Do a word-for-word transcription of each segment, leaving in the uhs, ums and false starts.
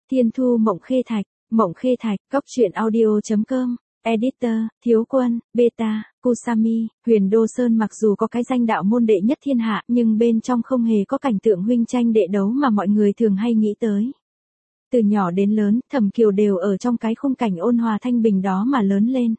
Thiên Thu Mộng Khê Thạch, Mộng Khê Thạch, Cóc truyện audio chấm com, Editor, Thiếu Quân, Beta, Kusami, Huyền Đô Sơn mặc dù có cái danh đạo môn đệ nhất thiên hạ nhưng bên trong không hề có cảnh tượng huynh tranh đệ đấu mà mọi người thường hay nghĩ tới. Từ nhỏ đến lớn, Thẩm Kiều đều ở trong cái khung cảnh ôn hòa thanh bình đó mà lớn lên.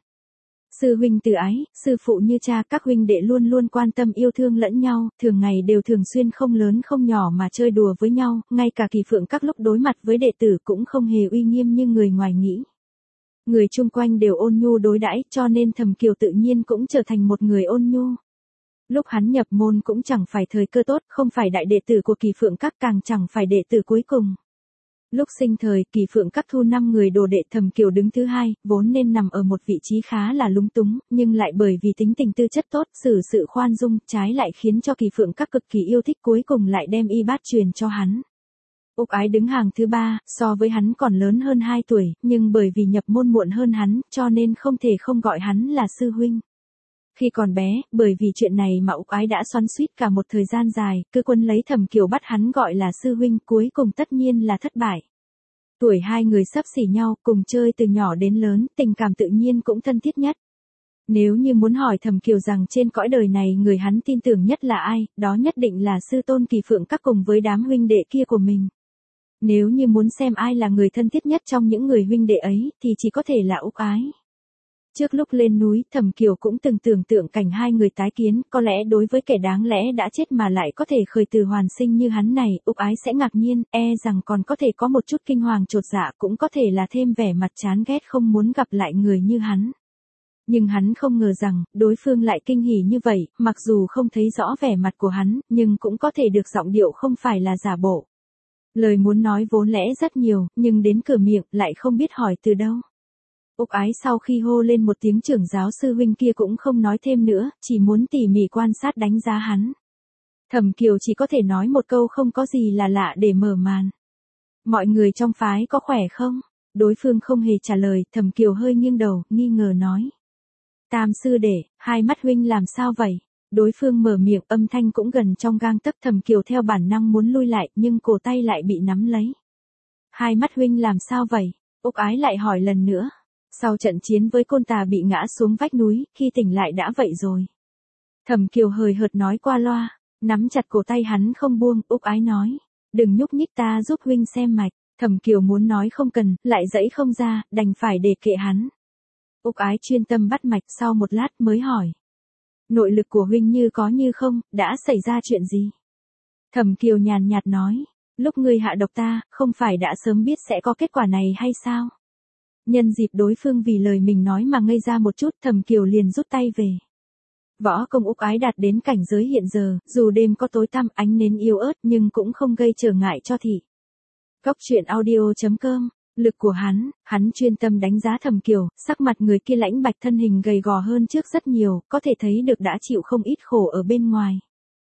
Sư huynh từ ái, sư phụ như cha, các huynh đệ luôn luôn quan tâm yêu thương lẫn nhau, thường ngày đều thường xuyên không lớn không nhỏ mà chơi đùa với nhau, ngay cả Kỳ Phượng các lúc đối mặt với đệ tử cũng không hề uy nghiêm như người ngoài nghĩ. Người chung quanh đều ôn nhu đối đãi, cho nên Thẩm Kiều tự nhiên cũng trở thành một người ôn nhu. Lúc hắn nhập môn cũng chẳng phải thời cơ tốt, không phải đại đệ tử của Kỳ Phượng các, càng chẳng phải đệ tử cuối cùng. Lúc sinh thời, Kỳ Phượng các thu năm người đồ đệ, Thẩm Kiều đứng thứ hai, vốn nên nằm ở một vị trí khá là lúng túng, nhưng lại bởi vì tính tình tư chất tốt, xử sự khoan dung, trái lại khiến cho Kỳ Phượng các cực kỳ yêu thích, cuối cùng lại đem y bát truyền cho hắn. Úc Ái đứng hàng thứ ba, so với hắn còn lớn hơn hai tuổi, nhưng bởi vì nhập môn muộn hơn hắn, cho nên không thể không gọi hắn là sư huynh. Khi còn bé, bởi vì chuyện này mà Úc Ái đã xoắn xuýt cả một thời gian dài, cứ quân lấy Thẩm Kiều bắt hắn gọi là sư huynh, cuối cùng tất nhiên là thất bại. Tuổi hai người xấp xỉ nhau, cùng chơi từ nhỏ đến lớn, tình cảm tự nhiên cũng thân thiết nhất. Nếu như muốn hỏi Thẩm Kiều rằng trên cõi đời này người hắn tin tưởng nhất là ai, đó nhất định là sư tôn Kỳ Phượng các cùng với đám huynh đệ kia của mình. Nếu như muốn xem ai là người thân thiết nhất trong những người huynh đệ ấy, thì chỉ có thể là Úc Ái. Trước lúc lên núi, Thẩm Kiều cũng từng tưởng tượng cảnh hai người tái kiến, có lẽ đối với kẻ đáng lẽ đã chết mà lại có thể khởi từ hoàn sinh như hắn này, Úc Ái sẽ ngạc nhiên, e rằng còn có thể có một chút kinh hoàng chột dạ, cũng có thể là thêm vẻ mặt chán ghét không muốn gặp lại người như hắn. Nhưng hắn không ngờ rằng, đối phương lại kinh hỉ như vậy, mặc dù không thấy rõ vẻ mặt của hắn, nhưng cũng có thể được giọng điệu không phải là giả bộ. Lời muốn nói vốn lẽ rất nhiều, nhưng đến cửa miệng, lại không biết hỏi từ đâu. Úc Ái sau khi hô lên một tiếng trưởng giáo sư huynh kia cũng không nói thêm nữa, chỉ muốn tỉ mỉ quan sát đánh giá hắn. Thẩm Kiều chỉ có thể nói một câu không có gì là lạ để mở màn. Mọi người trong phái có khỏe không? Đối phương không hề trả lời, Thẩm Kiều hơi nghiêng đầu, nghi ngờ nói. Tam sư đệ, hai mắt huynh làm sao vậy? Đối phương mở miệng, âm thanh cũng gần trong gang tấc. Thẩm Kiều theo bản năng muốn lui lại, nhưng cổ tay lại bị nắm lấy. Hai mắt huynh làm sao vậy? Úc Ái lại hỏi lần nữa. Sau trận chiến với Côn Tà bị ngã xuống vách núi, khi tỉnh lại đã vậy rồi. Thẩm Kiều hời hợt nói qua loa, nắm chặt cổ tay hắn không buông. Úc Ái nói, đừng nhúc nhích, ta giúp huynh xem mạch. Thẩm Kiều muốn nói không cần, lại dãy không ra, đành phải để kệ hắn. Úc Ái chuyên tâm bắt mạch, sau một lát mới hỏi. Nội lực của huynh như có như không, đã xảy ra chuyện gì? Thẩm Kiều nhàn nhạt nói, lúc ngươi hạ độc ta, không phải đã sớm biết sẽ có kết quả này hay sao? Nhân dịp đối phương vì lời mình nói mà ngây ra một chút, Thẩm Kiều liền rút tay về. Võ công Úc Ái đạt đến cảnh giới hiện giờ, dù đêm có tối tăm, ánh nến yếu ớt nhưng cũng không gây trở ngại cho thị. Cóc truyện audio chấm com, lực của hắn, hắn chuyên tâm đánh giá Thẩm Kiều, sắc mặt người kia lãnh bạch, thân hình gầy gò hơn trước rất nhiều, có thể thấy được đã chịu không ít khổ ở bên ngoài.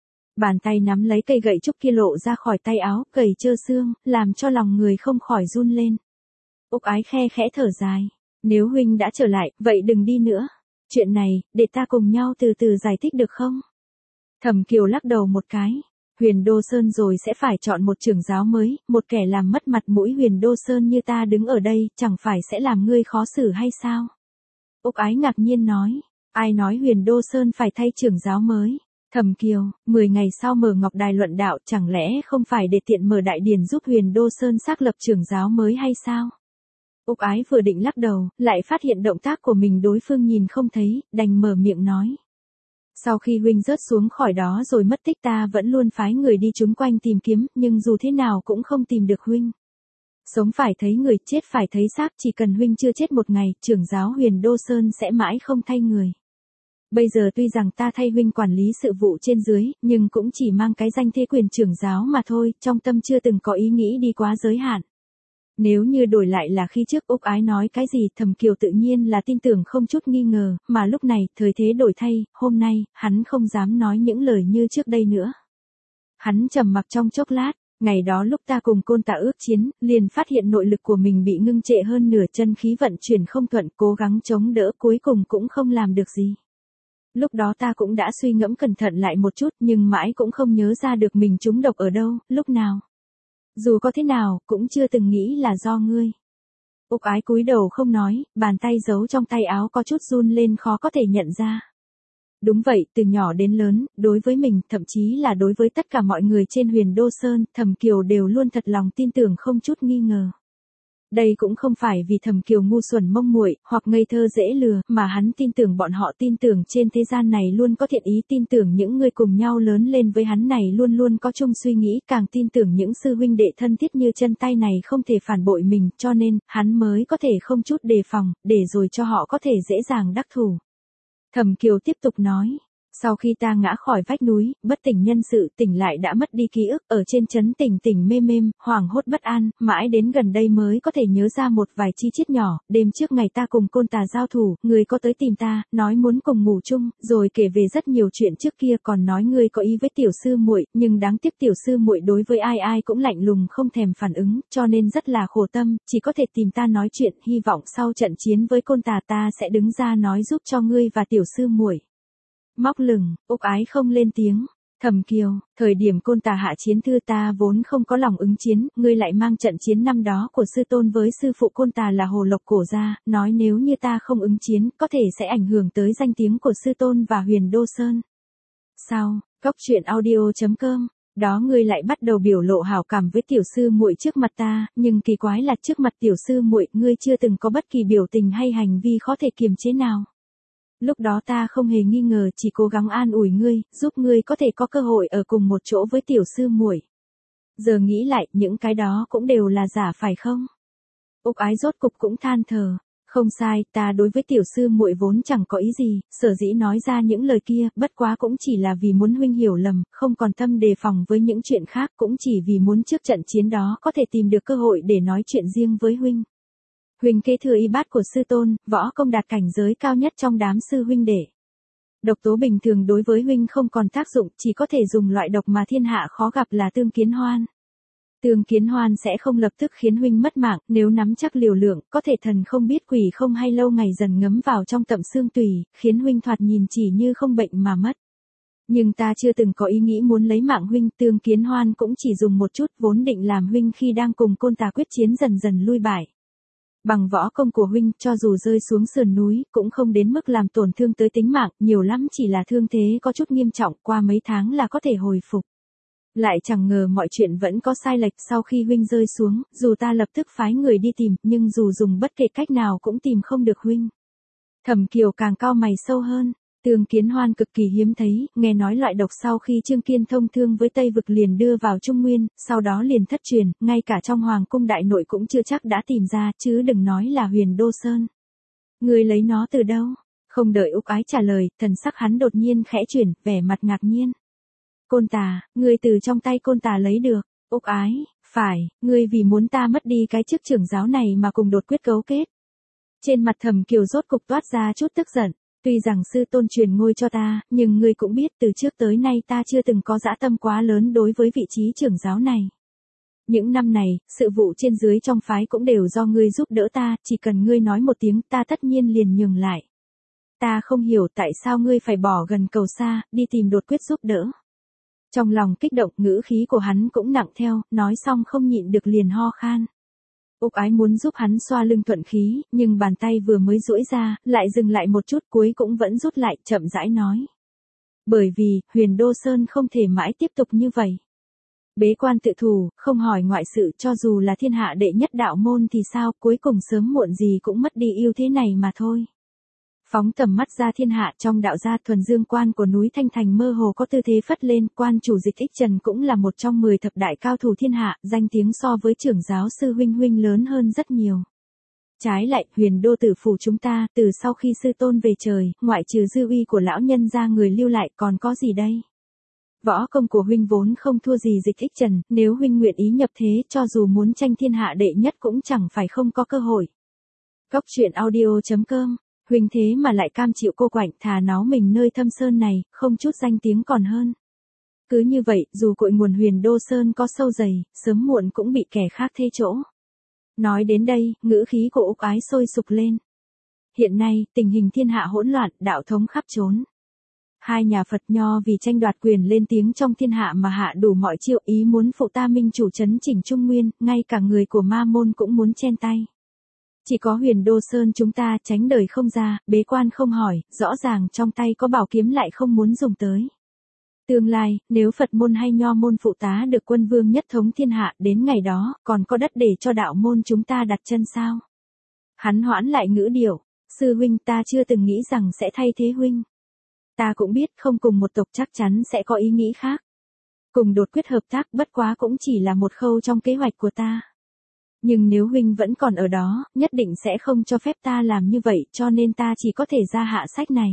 Bàn tay nắm lấy cây gậy trúc kia lộ ra khỏi tay áo, gầy trơ xương, làm cho lòng người không khỏi run lên. Úc Ái khe khẽ thở dài. Nếu huynh đã trở lại, vậy đừng đi nữa. Chuyện này, để ta cùng nhau từ từ giải thích được không? Thẩm Kiều lắc đầu một cái. Huyền Đô Sơn rồi sẽ phải chọn một trưởng giáo mới, một kẻ làm mất mặt mũi Huyền Đô Sơn như ta đứng ở đây, chẳng phải sẽ làm ngươi khó xử hay sao? Úc Ái ngạc nhiên nói. Ai nói Huyền Đô Sơn phải thay trưởng giáo mới? Thẩm Kiều, mười ngày sau mở Ngọc Đài luận đạo, chẳng lẽ không phải để tiện mở đại điển giúp Huyền Đô Sơn xác lập trưởng giáo mới hay sao? Úc Ái vừa định lắc đầu, lại phát hiện động tác của mình đối phương nhìn không thấy, đành mở miệng nói. Sau khi huynh rớt xuống khỏi đó rồi mất tích, ta vẫn luôn phái người đi chung quanh tìm kiếm, nhưng dù thế nào cũng không tìm được huynh. Sống phải thấy người, chết phải thấy xác, chỉ cần huynh chưa chết một ngày, trưởng giáo Huyền Đô Sơn sẽ mãi không thay người. Bây giờ tuy rằng ta thay huynh quản lý sự vụ trên dưới, nhưng cũng chỉ mang cái danh thế quyền trưởng giáo mà thôi, trong tâm chưa từng có ý nghĩ đi quá giới hạn. Nếu như đổi lại là khi trước Úc Ái nói cái gì, Thẩm Kiều tự nhiên là tin tưởng không chút nghi ngờ, mà lúc này, thời thế đổi thay, hôm nay, hắn không dám nói những lời như trước đây nữa. Hắn trầm mặc trong chốc lát, ngày đó lúc ta cùng Côn Tà ước chiến, liền phát hiện nội lực của mình bị ngưng trệ hơn nửa, chân khí vận chuyển không thuận, cố gắng chống đỡ cuối cùng cũng không làm được gì. Lúc đó ta cũng đã suy ngẫm cẩn thận lại một chút, nhưng mãi cũng không nhớ ra được mình trúng độc ở đâu, lúc nào. Dù có thế nào, cũng chưa từng nghĩ là do ngươi. Úc Ái cúi đầu không nói, bàn tay giấu trong tay áo có chút run lên khó có thể nhận ra. Đúng vậy, từ nhỏ đến lớn, đối với mình, thậm chí là đối với tất cả mọi người trên Huyền Đô Sơn, Thẩm Kiều đều luôn thật lòng tin tưởng không chút nghi ngờ. Đây cũng không phải vì Thẩm Kiều ngu xuẩn mông muội hoặc ngây thơ dễ lừa, mà hắn tin tưởng bọn họ tin tưởng trên thế gian này luôn có thiện ý, tin tưởng những người cùng nhau lớn lên với hắn này luôn luôn có chung suy nghĩ, càng tin tưởng những sư huynh đệ thân thiết như chân tay này không thể phản bội mình, cho nên, hắn mới có thể không chút đề phòng, để rồi cho họ có thể dễ dàng đắc thủ. Thẩm Kiều tiếp tục nói. Sau khi ta ngã khỏi vách núi, bất tỉnh nhân sự, tỉnh lại đã mất đi ký ức, ở trên trấn tỉnh tỉnh mê mêm, hoảng hốt bất an, mãi đến gần đây mới có thể nhớ ra một vài chi tiết nhỏ, đêm trước ngày ta cùng Côn Tà giao thủ, người có tới tìm ta, nói muốn cùng ngủ chung, rồi kể về rất nhiều chuyện trước kia, còn nói ngươi có ý với tiểu sư muội, nhưng đáng tiếc tiểu sư muội đối với ai ai cũng lạnh lùng không thèm phản ứng, cho nên rất là khổ tâm, chỉ có thể tìm ta nói chuyện, hy vọng sau trận chiến với Côn Tà ta sẽ đứng ra nói giúp cho ngươi và tiểu sư muội. Móc lửng, Úc Ái không lên tiếng. Thẩm Kiều, thời điểm Côn Tà hạ chiến thư ta vốn không có lòng ứng chiến, ngươi lại mang trận chiến năm đó của sư tôn với sư phụ Côn Tà là Hồ Lộc Cổ ra, nói nếu như ta không ứng chiến, có thể sẽ ảnh hưởng tới danh tiếng của sư tôn và Huyền Đô Sơn. Sao, Cốc truyện audio chấm com, đó ngươi lại bắt đầu biểu lộ hảo cảm với tiểu sư muội trước mặt ta, nhưng kỳ quái là trước mặt tiểu sư muội, ngươi chưa từng có bất kỳ biểu tình hay hành vi khó thể kiềm chế nào. Lúc đó ta không hề nghi ngờ, chỉ cố gắng an ủi ngươi, giúp ngươi có thể có cơ hội ở cùng một chỗ với tiểu sư muội. Giờ nghĩ lại, những cái đó cũng đều là giả phải không? Úc Ái rốt cục cũng than thở. Không sai, ta đối với tiểu sư muội vốn chẳng có ý gì, sở dĩ nói ra những lời kia, bất quá cũng chỉ là vì muốn huynh hiểu lầm, không còn tâm đề phòng với những chuyện khác, cũng chỉ vì muốn trước trận chiến đó có thể tìm được cơ hội để nói chuyện riêng với huynh. Huynh kế thừa y bát của sư tôn, võ công đạt cảnh giới cao nhất trong đám sư huynh đệ. Độc tố bình thường đối với huynh không còn tác dụng, chỉ có thể dùng loại độc mà thiên hạ khó gặp là tương kiến hoan. Tương kiến hoan sẽ không lập tức khiến huynh mất mạng, nếu nắm chắc liều lượng, có thể thần không biết quỷ không hay lâu ngày dần ngấm vào trong tậm xương tủy, khiến huynh thoạt nhìn chỉ như không bệnh mà mất. Nhưng ta chưa từng có ý nghĩ muốn lấy mạng huynh, tương kiến hoan cũng chỉ dùng một chút, vốn định làm huynh khi đang cùng Côn Tà quyết chiến dần dần lui bại. Bằng võ công của huynh, cho dù rơi xuống sườn núi, cũng không đến mức làm tổn thương tới tính mạng, nhiều lắm chỉ là thương thế có chút nghiêm trọng, qua mấy tháng là có thể hồi phục. Lại chẳng ngờ mọi chuyện vẫn có sai lệch, sau khi huynh rơi xuống, dù ta lập tức phái người đi tìm, nhưng dù dùng bất kể cách nào cũng tìm không được huynh. Thẩm Kiều càng cau mày sâu hơn. Tương kiến hoan cực kỳ hiếm thấy, nghe nói loại độc sau khi Trương Kiên thông thương với Tây Vực liền đưa vào Trung Nguyên, sau đó liền thất truyền, ngay cả trong Hoàng cung đại nội cũng chưa chắc đã tìm ra, chứ đừng nói là Huyền Đô Sơn. Người lấy nó từ đâu? Không đợi Úc Ái trả lời, thần sắc hắn đột nhiên khẽ chuyển, vẻ mặt ngạc nhiên. Côn Tà, người từ trong tay Côn Tà lấy được. Úc Ái, phải, ngươi vì muốn ta mất đi cái chức trưởng giáo này mà cùng đột quyết cấu kết. Trên mặt Thẩm Kiều rốt cục toát ra chút tức giận. Tuy rằng sư tôn truyền ngôi cho ta, nhưng ngươi cũng biết từ trước tới nay ta chưa từng có dã tâm quá lớn đối với vị trí trưởng giáo này. Những năm này, sự vụ trên dưới trong phái cũng đều do ngươi giúp đỡ ta, chỉ cần ngươi nói một tiếng ta tất nhiên liền nhường lại. Ta không hiểu tại sao ngươi phải bỏ gần cầu xa, đi tìm đột quyết giúp đỡ. Trong lòng kích động, ngữ khí của hắn cũng nặng theo, nói xong không nhịn được liền ho khan. Úc Ái muốn giúp hắn xoa lưng thuận khí, nhưng bàn tay vừa mới duỗi ra, lại dừng lại một chút, cuối cũng vẫn rút lại, chậm rãi nói. Bởi vì, Huyền Đô Sơn không thể mãi tiếp tục như vậy. Bế quan tự thủ, không hỏi ngoại sự, cho dù là thiên hạ đệ nhất đạo môn thì sao, cuối cùng sớm muộn gì cũng mất đi ưu thế này mà thôi. Phóng tầm mắt ra thiên hạ, trong đạo gia thuần dương quan của núi Thanh Thành mơ hồ có tư thế phất lên, quan chủ Dịch Ích Trần cũng là một trong mười thập đại cao thủ thiên hạ, danh tiếng so với trưởng giáo sư huynh huynh lớn hơn rất nhiều. Trái lại, Huyền Đô tử phủ chúng ta, từ sau khi sư tôn về trời, ngoại trừ dư uy của lão nhân gia người lưu lại còn có gì đây? Võ công của huynh vốn không thua gì Dịch Ích Trần, nếu huynh nguyện ý nhập thế, cho dù muốn tranh thiên hạ đệ nhất cũng chẳng phải không có cơ hội. Cốc truyện audio chấm com. Huynh thế mà lại cam chịu cô quạnh, thà náu mình nơi thâm sơn này, không chút danh tiếng còn hơn. Cứ như vậy, dù cội nguồn Huyền Đô Sơn có sâu dày, sớm muộn cũng bị kẻ khác thế chỗ. Nói đến đây, ngữ khí của Úc Ái sôi sục lên. Hiện nay, tình hình thiên hạ hỗn loạn, đạo thống khắp trốn. Hai nhà Phật Nho vì tranh đoạt quyền lên tiếng trong thiên hạ mà hạ đủ mọi chiêu, ý muốn phụ ta minh chủ trấn chỉnh Trung Nguyên, ngay cả người của Ma môn cũng muốn chen tay. Chỉ có Huyền Đô Sơn chúng ta tránh đời không ra, bế quan không hỏi, rõ ràng trong tay có bảo kiếm lại không muốn dùng tới. Tương lai, nếu Phật môn hay Nho môn phụ tá được quân vương nhất thống thiên hạ, đến ngày đó, còn có đất để cho đạo môn chúng ta đặt chân sao? Hắn hoãn lại ngữ điệu, sư huynh, ta chưa từng nghĩ rằng sẽ thay thế huynh. Ta cũng biết không cùng một tộc chắc chắn sẽ có ý nghĩ khác. Cùng đột quyết hợp tác bất quá cũng chỉ là một khâu trong kế hoạch của ta. Nhưng nếu huynh vẫn còn ở đó, nhất định sẽ không cho phép ta làm như vậy, cho nên ta chỉ có thể ra hạ sách này.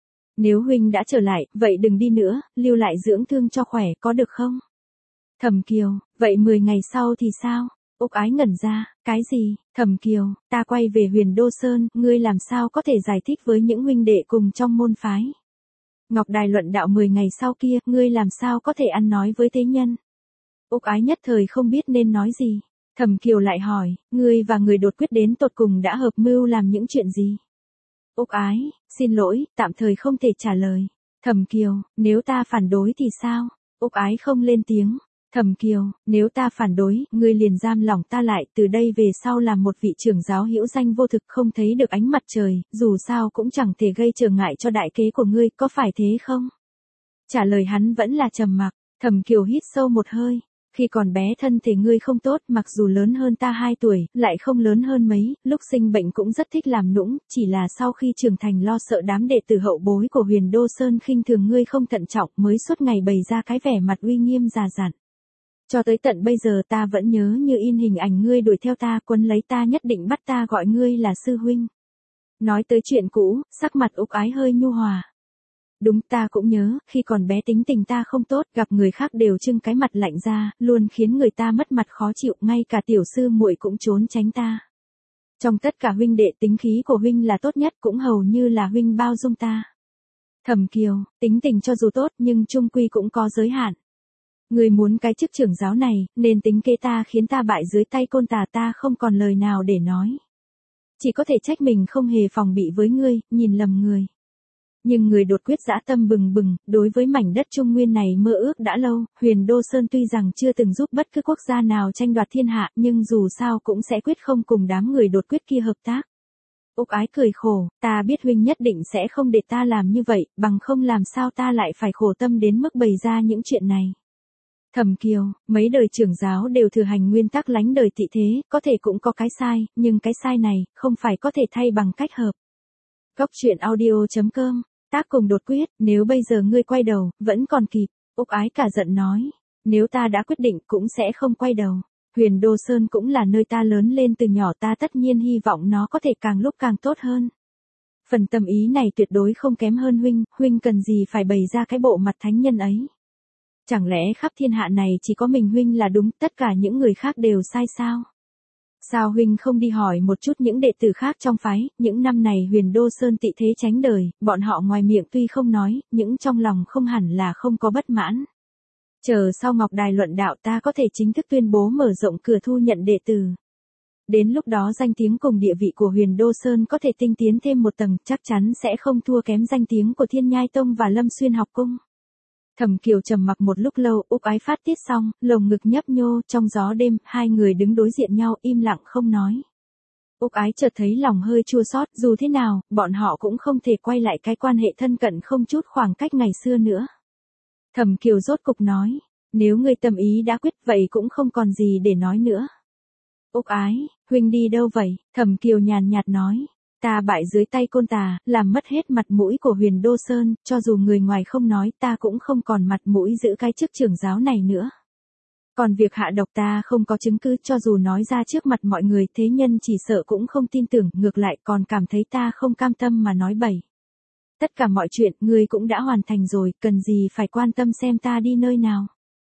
Nếu huynh đã trở lại, vậy đừng đi nữa, lưu lại dưỡng thương cho khỏe, có được không? Thẩm Kiều, vậy mười ngày sau thì sao? Úc Ái ngẩn ra, cái gì? Thẩm Kiều, ta quay về Huyền Đô Sơn, ngươi làm sao có thể giải thích với những huynh đệ cùng trong môn phái? Ngọc Đài luận đạo mười ngày sau kia, ngươi làm sao có thể ăn nói với thế nhân? Úc Ái nhất thời không biết nên nói gì. Thẩm Kiều lại hỏi, ngươi và người đột quyết đến tột cùng đã hợp mưu làm những chuyện gì? Úc Ái, xin lỗi, tạm thời không thể trả lời. Thẩm Kiều, nếu ta phản đối thì sao? Úc Ái không lên tiếng. Thẩm Kiều, nếu ta phản đối, ngươi liền giam lỏng ta lại, từ đây về sau làm một vị trưởng giáo hữu danh vô thực, không thấy được ánh mặt trời, dù sao cũng chẳng thể gây trở ngại cho đại kế của ngươi, có phải thế không? Trả lời hắn vẫn là trầm mặc. Thẩm Kiều hít sâu một hơi. Khi còn bé thân thể ngươi không tốt, mặc dù lớn hơn ta hai tuổi, lại không lớn hơn mấy, lúc sinh bệnh cũng rất thích làm nũng, chỉ là sau khi trưởng thành lo sợ đám đệ tử hậu bối của Huyền Đô Sơn khinh thường ngươi không thận trọng, mới suốt ngày bày ra cái vẻ mặt uy nghiêm già dặn. Cho tới tận bây giờ ta vẫn nhớ như in hình ảnh ngươi đuổi theo ta, quấn lấy ta, nhất định bắt ta gọi ngươi là sư huynh. Nói tới chuyện cũ, sắc mặt Úc Ái hơi nhu hòa. Đúng, ta cũng nhớ, khi còn bé tính tình ta không tốt, gặp người khác đều trưng cái mặt lạnh ra, luôn khiến người ta mất mặt khó chịu, ngay cả tiểu sư muội cũng trốn tránh ta. Trong tất cả huynh đệ tính khí của huynh là tốt nhất, cũng hầu như là huynh bao dung ta. Thẩm Kiều, tính tình cho dù tốt nhưng chung quy cũng có giới hạn. Người muốn cái chức trưởng giáo này, nên tính kế ta khiến ta bại dưới tay Côn Tà, ta không còn lời nào để nói. Chỉ có thể trách mình không hề phòng bị với ngươi, nhìn lầm người. Nhưng người đột quyết dã tâm bừng bừng, đối với mảnh đất Trung Nguyên này mơ ước đã lâu, Huyền Đô Sơn tuy rằng chưa từng giúp bất cứ quốc gia nào tranh đoạt thiên hạ, nhưng dù sao cũng sẽ quyết không cùng đám người đột quyết kia hợp tác. Úc Ái cười khổ, ta biết huynh nhất định sẽ không để ta làm như vậy, bằng không làm sao ta lại phải khổ tâm đến mức bày ra những chuyện này. Thẩm Kiều, mấy đời trưởng giáo đều thừa hành nguyên tắc lánh đời tị thế, có thể cũng có cái sai, nhưng cái sai này, không phải có thể thay bằng cách hợp. Góc truyện audio chấm com, tác cùng đột quyết, nếu bây giờ ngươi quay đầu, vẫn còn kịp. Úc Ái cả giận nói, nếu ta đã quyết định cũng sẽ không quay đầu. Huyền Đô Sơn cũng là nơi ta lớn lên từ nhỏ, ta tất nhiên hy vọng nó có thể càng lúc càng tốt hơn. Phần tâm ý này tuyệt đối không kém hơn huynh, huynh cần gì phải bày ra cái bộ mặt thánh nhân ấy. Chẳng lẽ khắp thiên hạ này chỉ có mình huynh là đúng, tất cả những người khác đều sai sao? Sao huynh không đi hỏi một chút những đệ tử khác trong phái, những năm này Huyền Đô Sơn tị thế tránh đời, bọn họ ngoài miệng tuy không nói, những trong lòng không hẳn là không có bất mãn. Chờ sau Ngọc Đài luận đạo ta có thể chính thức tuyên bố mở rộng cửa thu nhận đệ tử. Đến lúc đó danh tiếng cùng địa vị của Huyền Đô Sơn có thể tinh tiến thêm một tầng, chắc chắn sẽ không thua kém danh tiếng của Thiên Nhai Tông và Lâm Xuyên học cung. Thẩm Kiều trầm mặc một lúc lâu, Úc Ái phát tiết xong, lồng ngực nhấp nhô, trong gió đêm, hai người đứng đối diện nhau, im lặng không nói. Úc Ái chợt thấy lòng hơi chua xót, dù thế nào, bọn họ cũng không thể quay lại cái quan hệ thân cận không chút khoảng cách ngày xưa nữa. Thẩm Kiều rốt cục nói, nếu ngươi tâm ý đã quyết vậy cũng không còn gì để nói nữa. Úc Ái, huynh đi đâu vậy? Thẩm Kiều nhàn nhạt nói. Ta bại dưới tay Côn Tà, làm mất hết mặt mũi của Huyền Đô Sơn, cho dù người ngoài không nói ta cũng không còn mặt mũi giữ cái chức trưởng giáo này nữa. Còn việc hạ độc ta không có chứng cứ, cho dù nói ra trước mặt mọi người thế nhân chỉ sợ cũng không tin tưởng, ngược lại còn cảm thấy ta không cam tâm mà nói bậy. Tất cả mọi chuyện ngươi cũng đã hoàn thành rồi, cần gì phải quan tâm xem ta đi nơi nào.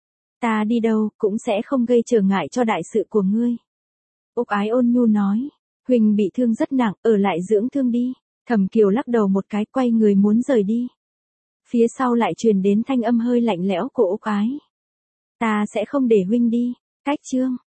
Ta đi đâu cũng sẽ không gây trở ngại cho đại sự của ngươi. Úc Ái ôn nhu nói. Huynh bị thương rất nặng, ở lại dưỡng thương đi. Thẩm Kiều lắc đầu một cái, quay người muốn rời đi. Phía sau lại truyền đến thanh âm hơi lạnh lẽo của Úc Ái. Ta sẽ không để huynh đi. Cách chương.